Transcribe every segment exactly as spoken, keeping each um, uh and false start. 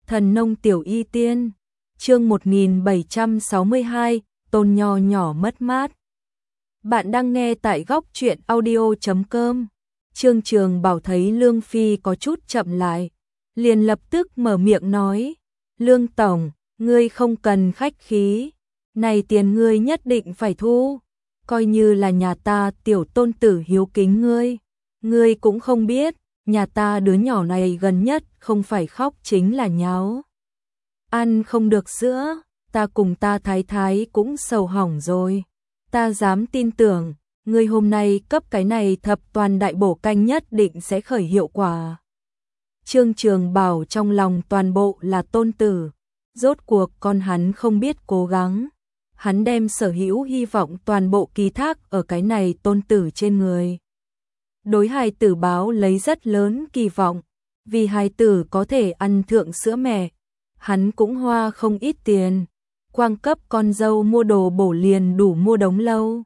Thần nông tiểu y tiên, chương một nghìn bảy trăm sáu mươi hai, Tôn Nho nhỏ mất mát. Bạn đang nghe tại góc truyện audio chấm com. Trương Trường Bảo thấy Lương Phi có chút chậm lại, liền lập tức mở miệng nói, Lương Tổng, ngươi không cần khách khí, này tiền ngươi nhất định phải thu, coi như là nhà ta tiểu tôn tử hiếu kính ngươi, ngươi cũng không biết, nhà ta đứa nhỏ này gần nhất không phải khóc chính là nháo. Ăn không được sữa, ta cùng ta thái thái cũng sầu hỏng rồi, ta dám tin tưởng, ngươi hôm nay cấp cái này thập toàn đại bổ canh nhất định sẽ khởi hiệu quả. Trương Trường Bảo trong lòng toàn bộ là tôn tử, rốt cuộc con hắn không biết cố gắng, hắn đem sở hữu hy vọng toàn bộ ký thác ở cái này tôn tử trên người. Đối hài tử báo lấy rất lớn kỳ vọng, vì hài tử có thể ăn thượng sữa mẹ, hắn cũng hoa không ít tiền, quang cấp con dâu mua đồ bổ liền đủ mua đống lâu.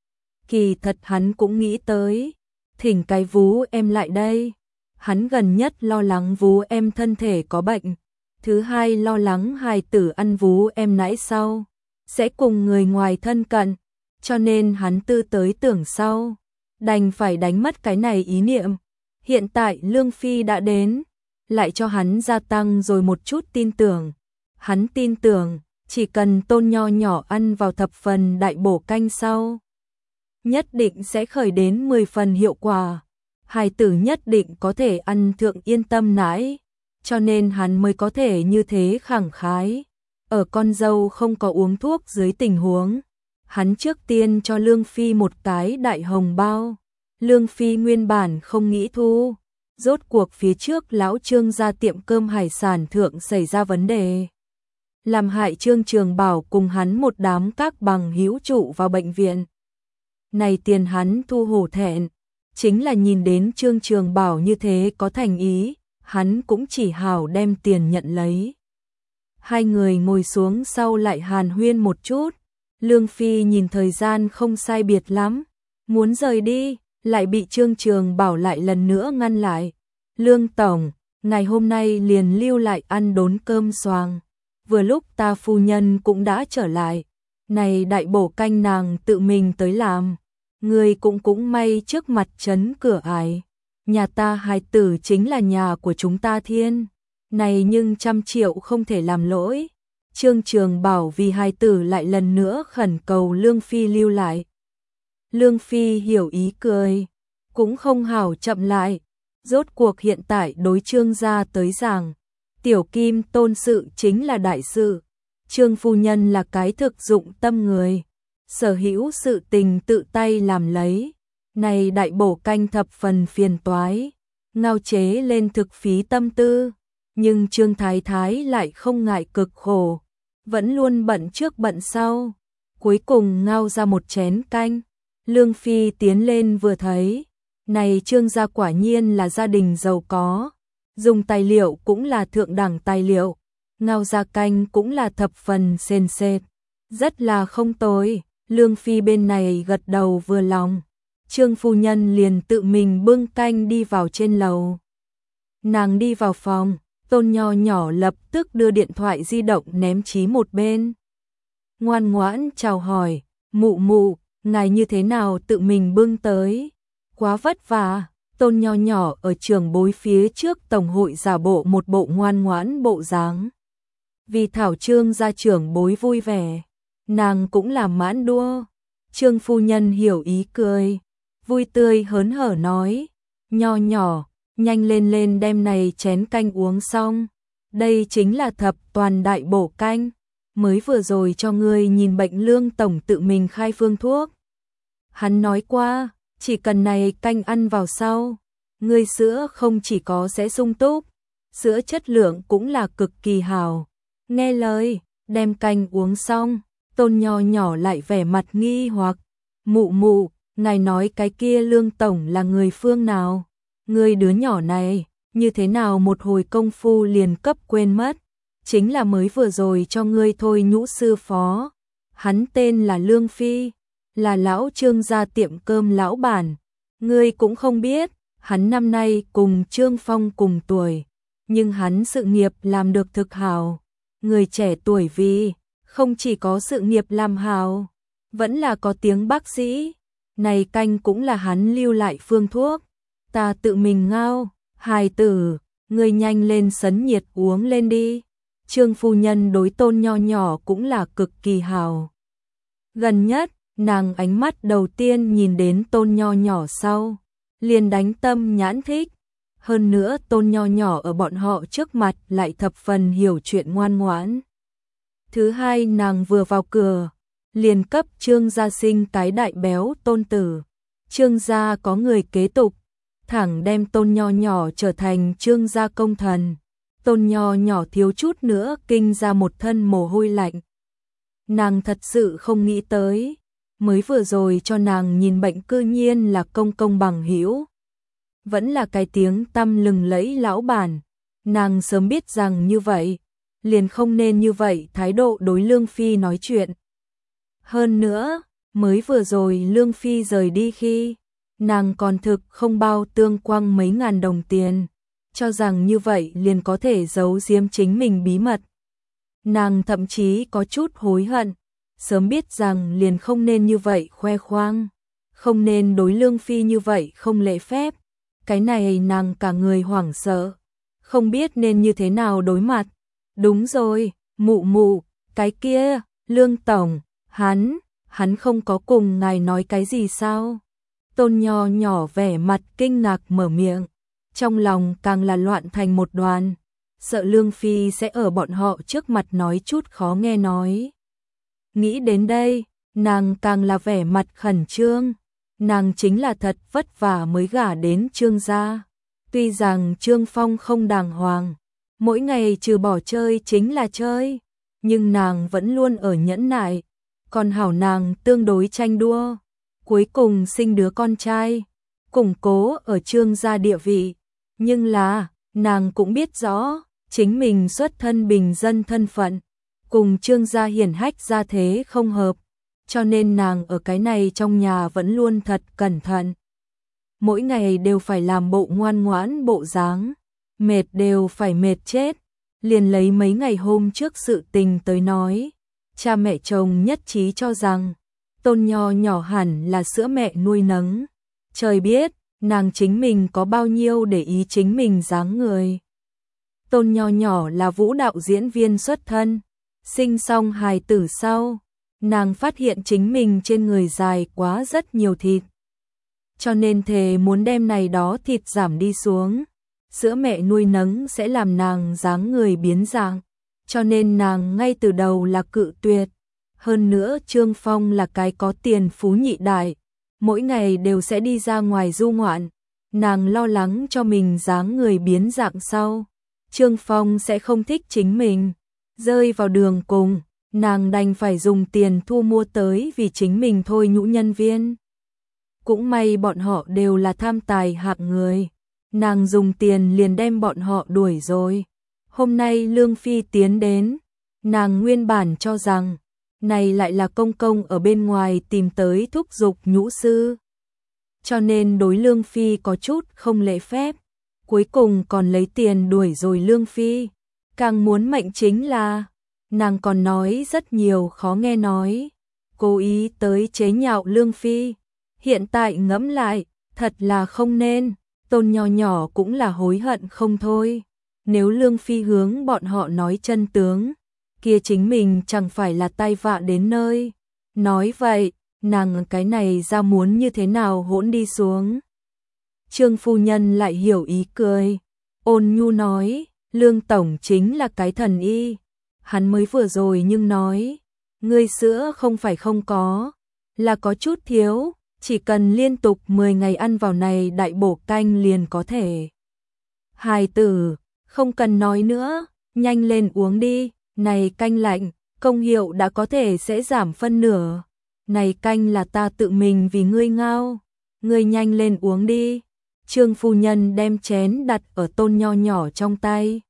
Kỳ thật hắn cũng nghĩ tới, thỉnh cái vú em lại đây, hắn gần nhất lo lắng vú em thân thể có bệnh, thứ hai lo lắng hài tử ăn vú em nãi sau, sẽ cùng người ngoài thân cận, cho nên hắn tư tới tưởng sau, đành phải đánh mất cái này ý niệm. Hiện tại Lương Phi đã đến, lại cho hắn gia tăng rồi một chút tin tưởng. Hắn tin tưởng, chỉ cần Tôn Nho nhỏ ăn vào thập phần đại bổ canh sau, nhất định sẽ khởi đến mười phần hiệu quả. Hài tử nhất định có thể ăn thượng yên tâm nãi, cho nên hắn mới có thể như thế khẳng khái. Ở con dâu không có uống thuốc dưới tình huống, hắn trước tiên cho Lương Phi một cái đại hồng bao. Lương Phi nguyên bản không nghĩ thu, rốt cuộc phía trước lão Trương ra tiệm cơm hải sản thượng xảy ra vấn đề, làm hại Trương Trường Bảo cùng hắn một đám các bằng hữu trụ vào bệnh viện. Này tiền hắn thu hổ thẹn, chính là nhìn đến Trương Trường Bảo như thế có thành ý, hắn cũng chỉ hảo đem tiền nhận lấy. Hai người ngồi xuống sau lại hàn huyên một chút, Lương Phi nhìn thời gian không sai biệt lắm, muốn rời đi, lại bị Trương Trường Bảo lại lần nữa ngăn lại. Lương Tổng, ngày hôm nay liền lưu lại ăn đốn cơm xoàng, vừa lúc ta phu nhân cũng đã trở lại, này đại bổ canh nàng tự mình tới làm, người cũng cũng may trước mặt trấn cửa ải, nhà ta hài tử chính là nhà của chúng ta thiên, này nhưng trăm triệu không thể làm lỗi. Trương Trường Bảo vì hài tử lại lần nữa khẩn cầu Lương Phi lưu lại. Lương Phi hiểu ý cười, cũng không hảo chậm lại, rốt cuộc hiện tại đối Trương gia tới rằng, tiểu kim tôn sự chính là đại sự, Trương phu nhân là cái thực dụng tâm người, sở hữu sự tình tự tay làm lấy, này đại bổ canh thập phần phiền toái, ngao chế lên thực phí tâm tư, nhưng Trương Thái Thái lại không ngại cực khổ, vẫn luôn bận trước bận sau, cuối cùng ngao ra một chén canh. Lương Phi tiến lên vừa thấy, này Trương gia quả nhiên là gia đình giàu có, dùng tài liệu cũng là thượng đẳng tài liệu, ngao ra canh cũng là thập phần sền sệt, rất là không tồi. Lương Phi bên này gật đầu vừa lòng, Trương phu nhân liền tự mình bưng canh đi vào trên lầu. Nàng đi vào phòng, Tôn Nho nhỏ lập tức đưa điện thoại di động ném chí một bên. Ngoan ngoãn chào hỏi, mụ mụ, ngài như thế nào tự mình bưng tới, quá vất vả. Tôn Nho nhỏ ở trường bối phía trước tổng hội giả bộ một bộ ngoan ngoãn bộ dáng, vì thảo Trương gia trưởng bối vui vẻ, nàng cũng làm mãn đua. Trương phu nhân hiểu ý cười, vui tươi hớn hở nói, Nho nhỏ, nhanh lên lên đem này chén canh uống xong, đây chính là thập toàn đại bổ canh, mới vừa rồi cho ngươi nhìn bệnh Lương Tổng tự mình khai phương thuốc. Hắn nói qua, chỉ cần này canh ăn vào sau, ngươi sữa không chỉ có sẽ sung túc, sữa chất lượng cũng là cực kỳ hảo. Nghe lời, đem canh uống xong, Tôn Nho nhỏ lại vẻ mặt nghi hoặc, mụ mụ, ngài nói cái kia Lương Tổng là người phương nào? Ngươi đứa nhỏ này, như thế nào một hồi công phu liền cấp quên mất, chính là mới vừa rồi cho ngươi thôi nhũ sư phó, hắn tên là Lương Phi, là lão Trương gia tiệm cơm lão bản, ngươi cũng không biết, hắn năm nay cùng Trương Phong cùng tuổi, nhưng hắn sự nghiệp làm được thực hào. Người trẻ tuổi vì không chỉ có sự nghiệp làm hào, vẫn là có tiếng bác sĩ. Này canh cũng là hắn lưu lại phương thuốc. Ta tự mình ngao, hài tử, người nhanh lên sấn nhiệt uống lên đi. Trương phu nhân đối Tôn Nho Nhỏ cũng là cực kỳ hào. Gần nhất, nàng ánh mắt đầu tiên nhìn đến Tôn Nho Nhỏ sau, liền đánh tâm nhãn thích. Hơn nữa Tôn Nho Nhỏ ở bọn họ trước mặt lại thập phần hiểu chuyện ngoan ngoãn. Thứ hai, nàng vừa vào cửa, liền cấp Trương gia sinh cái đại béo tôn tử. Trương gia có người kế tục, thẳng đem Tôn Nho Nhỏ trở thành Trương gia công thần. Tôn Nho Nhỏ thiếu chút nữa kinh ra một thân mồ hôi lạnh. Nàng thật sự không nghĩ tới, mới vừa rồi cho nàng nhìn bệnh cư nhiên là công công bằng hữu, vẫn là cái tiếng tăm lừng lẫy lão bản. Nàng sớm biết rằng như vậy, liền không nên như vậy thái độ đối Lương Phi nói chuyện. Hơn nữa, mới vừa rồi Lương Phi rời đi khi, nàng còn thực không bao tương quăng mấy ngàn đồng tiền, cho rằng như vậy liền có thể giấu giếm chính mình bí mật. Nàng thậm chí có chút hối hận, sớm biết rằng liền không nên như vậy khoe khoang, không nên đối Lương Phi như vậy không lễ phép. Cái này nàng cả người hoảng sợ, không biết nên như thế nào đối mặt. Đúng rồi, mụ mụ, cái kia, Lương tổng, hắn, hắn không có cùng ngài nói cái gì sao? Tôn Nho Nhỏ vẻ mặt kinh ngạc mở miệng, trong lòng càng là loạn thành một đoàn, sợ Lương Phi sẽ ở bọn họ trước mặt nói chút khó nghe nói. Nghĩ đến đây, nàng càng là vẻ mặt khẩn trương. Nàng chính là thật vất vả mới gả đến Trương gia. Tuy rằng Trương Phong không đàng hoàng, mỗi ngày trừ bỏ chơi chính là chơi, nhưng nàng vẫn luôn ở nhẫn nại. Còn hảo nàng tương đối tranh đua, cuối cùng sinh đứa con trai, củng cố ở Trương gia địa vị. Nhưng là, nàng cũng biết rõ, chính mình xuất thân bình dân thân phận, cùng Trương gia hiển hách gia thế không hợp. Cho nên nàng ở cái này trong nhà vẫn luôn thật cẩn thận. Mỗi ngày đều phải làm bộ ngoan ngoãn bộ dáng, mệt đều phải mệt chết. Liền lấy mấy ngày hôm trước sự tình tới nói, cha mẹ chồng nhất trí cho rằng Tôn Nho Nhỏ hẳn là sữa mẹ nuôi nấng. Trời biết, nàng chính mình có bao nhiêu để ý chính mình dáng người. Tôn Nho Nhỏ là vũ đạo diễn viên xuất thân, sinh xong hài tử sau, nàng phát hiện chính mình trên người dài quá rất nhiều thịt. Cho nên thề muốn đem này đó thịt giảm đi xuống. Sữa mẹ nuôi nấng sẽ làm nàng dáng người biến dạng. Cho nên nàng ngay từ đầu là cự tuyệt. Hơn nữa Trương Phong là cái có tiền phú nhị đại, mỗi ngày đều sẽ đi ra ngoài du ngoạn. Nàng lo lắng cho mình dáng người biến dạng sau, Trương Phong sẽ không thích chính mình, rơi vào đường cùng. Nàng đành phải dùng tiền thu mua tới vì chính mình thôi nhũ nhân viên. Cũng may bọn họ đều là tham tài hạng người, nàng dùng tiền liền đem bọn họ đuổi rồi. Hôm nay Lương Phi tiến đến, nàng nguyên bản cho rằng này lại là công công ở bên ngoài tìm tới thúc giục nhũ sư, cho nên đối Lương Phi có chút không lễ phép, cuối cùng còn lấy tiền đuổi rồi Lương Phi. Càng muốn mệnh chính là nàng còn nói rất nhiều khó nghe nói, cố ý tới chế nhạo Lương Phi. Hiện tại ngẫm lại, thật là không nên. Tôn Nho Nhỏ cũng là hối hận không thôi. Nếu Lương Phi hướng bọn họ nói chân tướng, kia chính mình chẳng phải là tai vạ đến nơi. Nói vậy, nàng cái này ra muốn như thế nào hỗn đi xuống. Trương phu nhân lại hiểu ý cười, ôn nhu nói, Lương tổng chính là cái thần y. Hắn mới vừa rồi nhưng nói, ngươi sữa không phải không có, là có chút thiếu, chỉ cần liên tục mười ngày ăn vào này đại bổ canh liền có thể. Hài tử, không cần nói nữa, nhanh lên uống đi, này canh lạnh, công hiệu đã có thể sẽ giảm phân nửa. Này canh là ta tự mình vì ngươi ngao, ngươi nhanh lên uống đi. Trương phu nhân đem chén đặt ở Tôn Nho Nhỏ trong tay.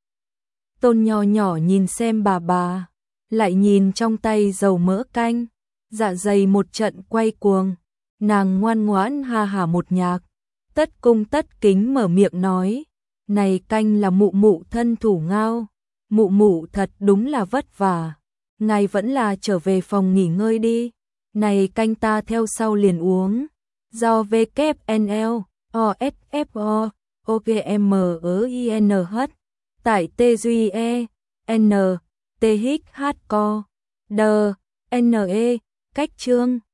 Tôn Nho Nhỏ nhìn xem bà bà, lại nhìn trong tay dầu mỡ canh, dạ dày một trận quay cuồng. Nàng ngoan ngoãn ha hả một nhạc, tất cung tất kính mở miệng nói, Này canh là mụ mụ thân thủ ngao. Mụ mụ thật đúng là vất vả. Ngài vẫn là trở về phòng nghỉ ngơi đi. Này canh ta theo sau liền uống. Do vê kép en lờ, o ét ép o, o giê em ở i en hát, tại tê giê e, N, tê hát co, D, N E, cách chương.